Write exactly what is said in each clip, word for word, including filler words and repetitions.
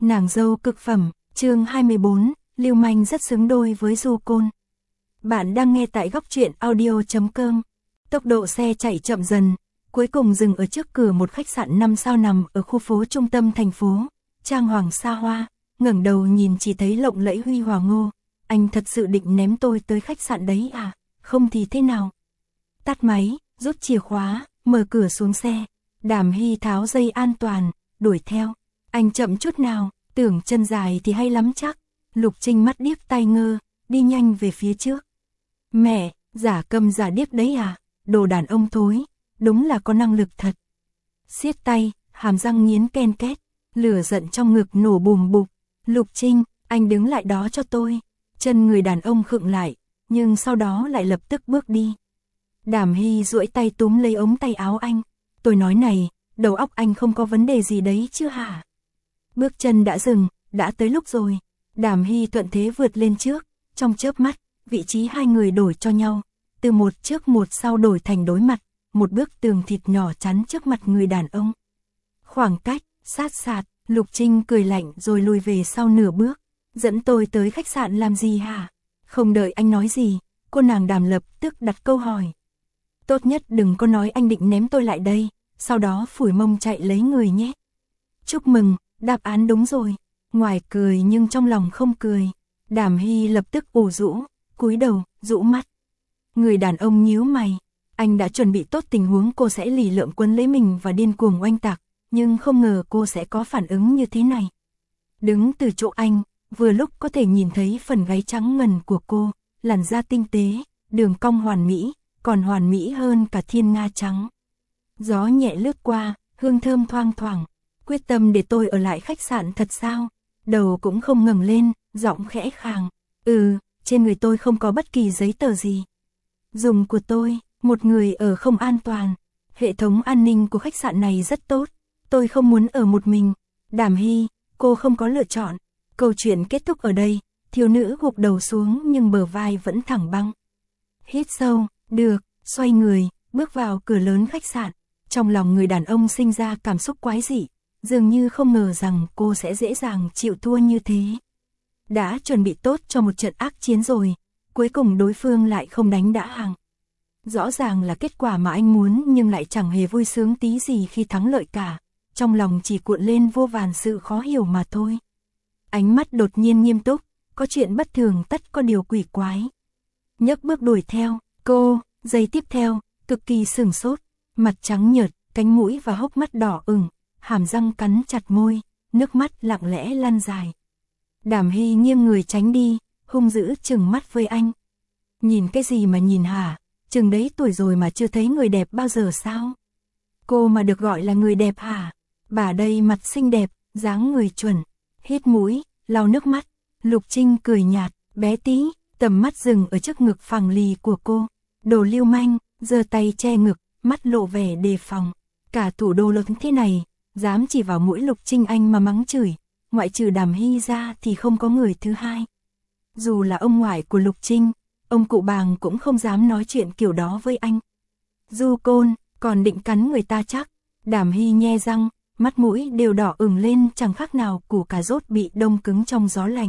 Nàng dâu cực phẩm, chương hai mươi bốn, lưu manh rất xứng đôi với Du Côn. Bạn đang nghe tại góc truyện audio chấm com. Tốc độ xe chạy chậm dần, cuối cùng dừng ở trước cửa một khách sạn năm sao nằm ở khu phố trung tâm thành phố, trang hoàng xa hoa. Ngẩng đầu nhìn chỉ thấy lộng lẫy huy hoàng ngô. Anh thật sự định ném tôi tới khách sạn đấy à? Không thì thế nào? Tắt máy, rút chìa khóa, mở cửa xuống xe. Đàm Hy tháo dây an toàn, đuổi theo. Anh chậm chút nào, tưởng chân dài thì hay lắm chắc. Lục Trinh mắt điếc tai ngơ, đi nhanh về phía trước. Mẹ, giả câm giả điếc đấy à? Đồ đàn ông thối, đúng là có năng lực thật. Siết tay, hàm răng nghiến ken két, lửa giận trong ngực nổ bùm bụp. Lục Trinh, anh đứng lại đó cho tôi. Chân người đàn ông khựng lại, nhưng sau đó lại lập tức bước đi. Đàm Hy duỗi tay túm lấy ống tay áo anh. Tôi nói này, đầu óc anh không có vấn đề gì đấy chứ hả? Bước chân đã dừng, đã tới lúc rồi. Đàm Hy thuận thế vượt lên trước, trong chớp mắt, vị trí hai người đổi cho nhau. Từ một trước một sau đổi thành đối mặt, một bức tường thịt nhỏ chắn trước mặt người đàn ông. Khoảng cách, sát sạt, Lục Trinh cười lạnh rồi lùi về sau nửa bước. Dẫn tôi tới khách sạn làm gì hả? Không đợi anh nói gì, cô nàng Đàm lập tức đặt câu hỏi. Tốt nhất đừng có nói anh định ném tôi lại đây, sau đó phủi mông chạy lấy người nhé. Chúc mừng, đáp án đúng rồi. Ngoài cười nhưng trong lòng không cười. Đàm Hy lập tức ủ rũ, cúi đầu, rũ mắt. Người đàn ông nhíu mày. Anh đã chuẩn bị tốt tình huống cô sẽ lì lợm quấn lấy mình và điên cuồng oanh tạc, nhưng không ngờ cô sẽ có phản ứng như thế này. Đứng từ chỗ anh, vừa lúc có thể nhìn thấy phần gáy trắng ngần của cô, làn da tinh tế, đường cong hoàn mỹ, còn hoàn mỹ hơn cả thiên nga trắng. Gió nhẹ lướt qua, hương thơm thoang thoảng. Quyết tâm để tôi ở lại khách sạn thật sao? Đầu cũng không ngẩng lên, giọng khẽ khàng. Ừ, trên người tôi không có bất kỳ giấy tờ gì. Dùng của tôi, một người ở không an toàn. Hệ thống an ninh của khách sạn này rất tốt. Tôi không muốn ở một mình. Đàm Hy, cô không có lựa chọn. Câu chuyện kết thúc ở đây. Thiếu nữ gục đầu xuống nhưng bờ vai vẫn thẳng băng. Hít sâu, được, xoay người, bước vào cửa lớn khách sạn. Trong lòng người đàn ông sinh ra cảm xúc quái dị. Dường như không ngờ rằng cô sẽ dễ dàng chịu thua như thế. Đã chuẩn bị tốt cho một trận ác chiến rồi, cuối cùng đối phương lại không đánh đã hàng. Rõ ràng là kết quả mà anh muốn nhưng lại chẳng hề vui sướng tí gì khi thắng lợi cả. Trong lòng chỉ cuộn lên vô vàn sự khó hiểu mà thôi. Ánh mắt đột nhiên nghiêm túc, có chuyện bất thường tất có điều quỷ quái. Nhấc bước đuổi theo, cô, giây tiếp theo, cực kỳ sửng sốt, mặt trắng nhợt, cánh mũi và hốc mắt đỏ ửng. Hàm răng cắn chặt môi, nước mắt lặng lẽ lăn dài. Đàm Hy nghiêng người tránh đi, hung dữ chừng mắt với anh. Nhìn cái gì mà nhìn hả? Chừng đấy tuổi rồi mà chưa thấy người đẹp bao giờ sao? Cô mà được gọi là người đẹp hả? Bà đây mặt xinh đẹp, dáng người chuẩn. Hít mũi, lau nước mắt. Lục Trinh cười nhạt, bé tí, tầm mắt dừng ở trước ngực phẳng lì của cô. Đồ lưu manh, giơ tay che ngực, mắt lộ vẻ đề phòng. Cả thủ đô lớn thế này, dám chỉ vào mũi Lục Trinh anh mà mắng chửi, ngoại trừ Đàm Hy ra thì không có người thứ hai. Dù là ông ngoại của Lục Trinh, ông cụ Bàng cũng không dám nói chuyện kiểu đó với anh. Du Côn, còn định cắn người ta chắc. Đàm Hy nhe răng, mắt mũi đều đỏ ửng lên chẳng khác nào củ cà rốt bị đông cứng trong gió lạnh.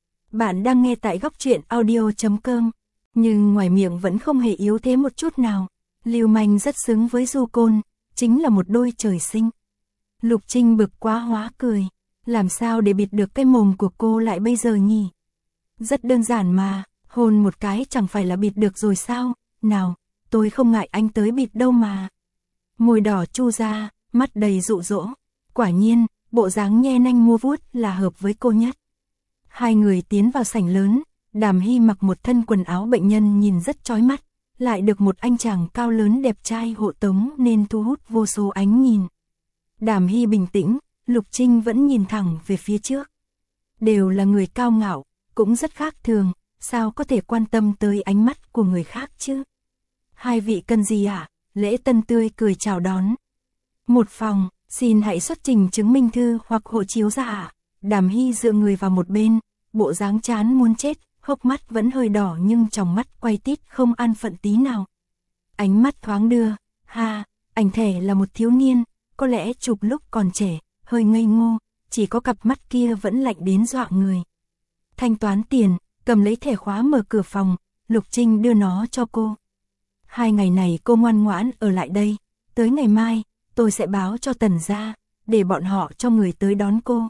Bạn đang nghe tại góc truyện audio chấm com, nhưng ngoài miệng vẫn không hề yếu thế một chút nào. Lưu manh rất xứng với Du Côn, chính là một đôi trời sinh. Lục Trinh bực quá hóa cười, làm sao để bịt được cái mồm của cô lại bây giờ nhỉ? Rất đơn giản mà, hôn một cái chẳng phải là bịt được rồi sao? Nào, tôi không ngại anh tới bịt đâu mà. Môi đỏ chu ra, mắt đầy dụ dỗ. Quả nhiên, bộ dáng nhe nanh mua vuốt là hợp với cô nhất. Hai người tiến vào sảnh lớn, Đàm Hy mặc một thân quần áo bệnh nhân nhìn rất chói mắt, lại được một anh chàng cao lớn đẹp trai hộ tống nên thu hút vô số ánh nhìn. Đàm Hy bình tĩnh, Lục Trinh vẫn nhìn thẳng về phía trước. Đều là người cao ngạo, cũng rất khác thường, sao có thể quan tâm tới ánh mắt của người khác chứ? Hai vị cần gì ạ? À? Lễ Tân tươi cười chào đón. Một phòng, xin hãy xuất trình chứng minh thư hoặc hộ chiếu ra ạ. À? Đàm Hy dựa người vào một bên, bộ dáng chán muốn chết, hốc mắt vẫn hơi đỏ nhưng trong mắt quay tít không an phận tí nào. Ánh mắt thoáng đưa, ha, ảnh thẻ là một thiếu niên. Có lẽ chụp lúc còn trẻ, hơi ngây ngô, chỉ có cặp mắt kia vẫn lạnh đến dọa người. Thanh toán tiền, cầm lấy thẻ khóa mở cửa phòng, Lục Trinh đưa nó cho cô. Hai ngày này cô ngoan ngoãn ở lại đây, tới ngày mai, tôi sẽ báo cho Tần gia, để bọn họ cho người tới đón cô.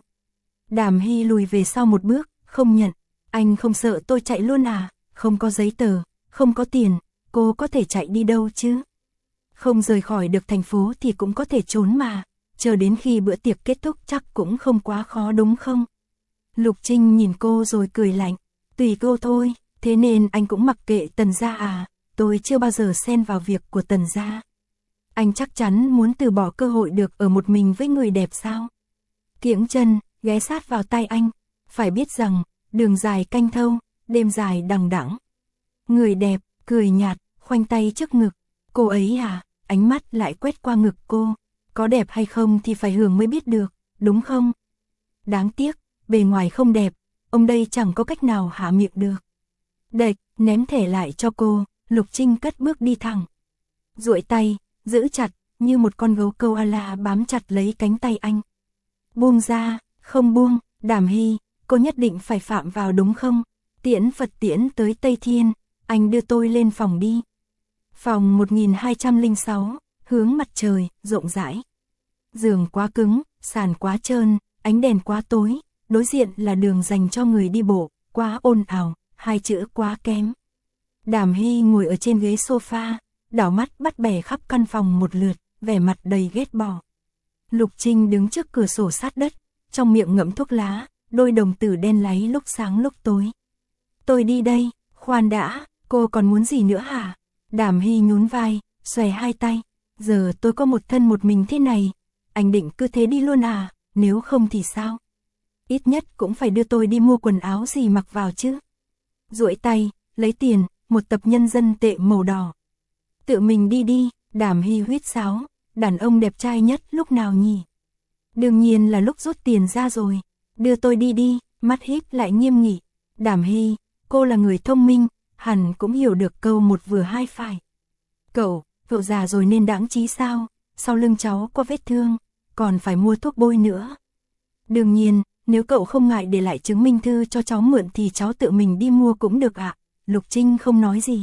Đàm Hy lùi về sau một bước, không nhận. Anh không sợ tôi chạy luôn à? Không có giấy tờ, không có tiền, cô có thể chạy đi đâu chứ? Không rời khỏi được thành phố thì cũng có thể trốn mà, chờ đến khi bữa tiệc kết thúc chắc cũng không quá khó đúng không? Lục Trinh nhìn cô rồi cười lạnh, tùy cô thôi, thế nên anh cũng mặc kệ Tần gia à? Tôi chưa bao giờ xen vào việc của Tần gia. Anh chắc chắn muốn từ bỏ cơ hội được ở một mình với người đẹp sao? Kiễng chân, ghé sát vào tay anh, phải biết rằng, đường dài canh thâu, đêm dài đằng đẵng. Người đẹp, cười nhạt, khoanh tay trước ngực, cô ấy à, ánh mắt lại quét qua ngực cô, có đẹp hay không thì phải hưởng mới biết được, đúng không? Đáng tiếc, bề ngoài không đẹp, ông đây chẳng có cách nào hạ miệng được. Đệch, ném thẻ lại cho cô, Lục Trinh cất bước đi thẳng. Duỗi tay, giữ chặt, như một con gấu koala bám chặt lấy cánh tay anh. Buông ra, không buông, Đàm Hy, cô nhất định phải phạm vào đúng không? Tiễn Phật tiễn tới Tây Thiên, anh đưa tôi lên phòng đi. Phòng một nghìn hai trăm lẻ sáu, hướng mặt trời, rộng rãi. Giường quá cứng, sàn quá trơn, ánh đèn quá tối, đối diện là đường dành cho người đi bộ, quá ồn ào, hai chữ quá kém. Đàm Hy ngồi ở trên ghế sofa, đảo mắt bắt bẻ khắp căn phòng một lượt, vẻ mặt đầy ghét bỏ. Lục Trinh đứng trước cửa sổ sát đất, trong miệng ngậm thuốc lá, đôi đồng tử đen láy lúc sáng lúc tối. Tôi đi đây, khoan đã, cô còn muốn gì nữa hả? Đàm Hy nhún vai, xòe hai tay, giờ tôi có một thân một mình thế này, anh định cứ thế đi luôn à, nếu không thì sao? Ít nhất cũng phải đưa tôi đi mua quần áo gì mặc vào chứ. Duỗi tay, lấy tiền, một tập nhân dân tệ màu đỏ. Tự mình đi đi, Đàm Hy huýt sáo, đàn ông đẹp trai nhất lúc nào nhỉ? Đương nhiên là lúc rút tiền ra rồi, đưa tôi đi đi, mắt híp lại nghiêm nghị. Đàm Hy, cô là người thông minh, hẳn cũng hiểu được câu một vừa hai phải. Cậu, cậu già rồi nên đãng trí sao, sau lưng cháu có vết thương, còn phải mua thuốc bôi nữa. Đương nhiên, nếu cậu không ngại để lại chứng minh thư cho cháu mượn thì cháu tự mình đi mua cũng được ạ. Lục Trinh không nói gì.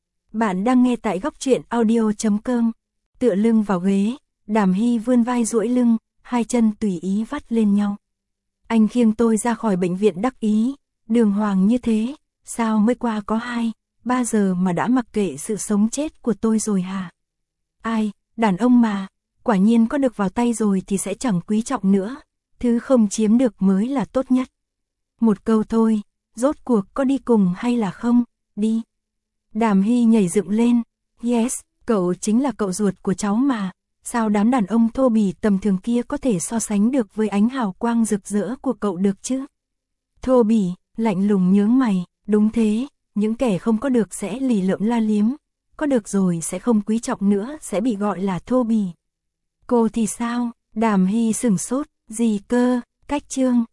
Bạn đang nghe tại góc truyện audio chấm com. Tựa lưng vào ghế, Đàm Hy vươn vai duỗi lưng, hai chân tùy ý vắt lên nhau. Anh khiêng tôi ra khỏi bệnh viện đắc ý, đường hoàng như thế, sao mới qua có hai, ba giờ mà đã mặc kệ sự sống chết của tôi rồi hả? Ai, đàn ông mà, quả nhiên có được vào tay rồi thì sẽ chẳng quý trọng nữa, thứ không chiếm được mới là tốt nhất. Một câu thôi, rốt cuộc có đi cùng hay là không? Đi. Đàm Hy nhảy dựng lên, yes, cậu chính là cậu ruột của cháu mà, sao đám đàn ông thô bỉ tầm thường kia có thể so sánh được với ánh hào quang rực rỡ của cậu được chứ? Thô bỉ, lạnh lùng nhướng mày, đúng thế, những kẻ không có được sẽ lì lợm la liếm, có được rồi sẽ không quý trọng nữa, sẽ bị gọi là thô bỉ. Cô thì sao? Đàm Hy sửng sốt, gì cơ, cách chương.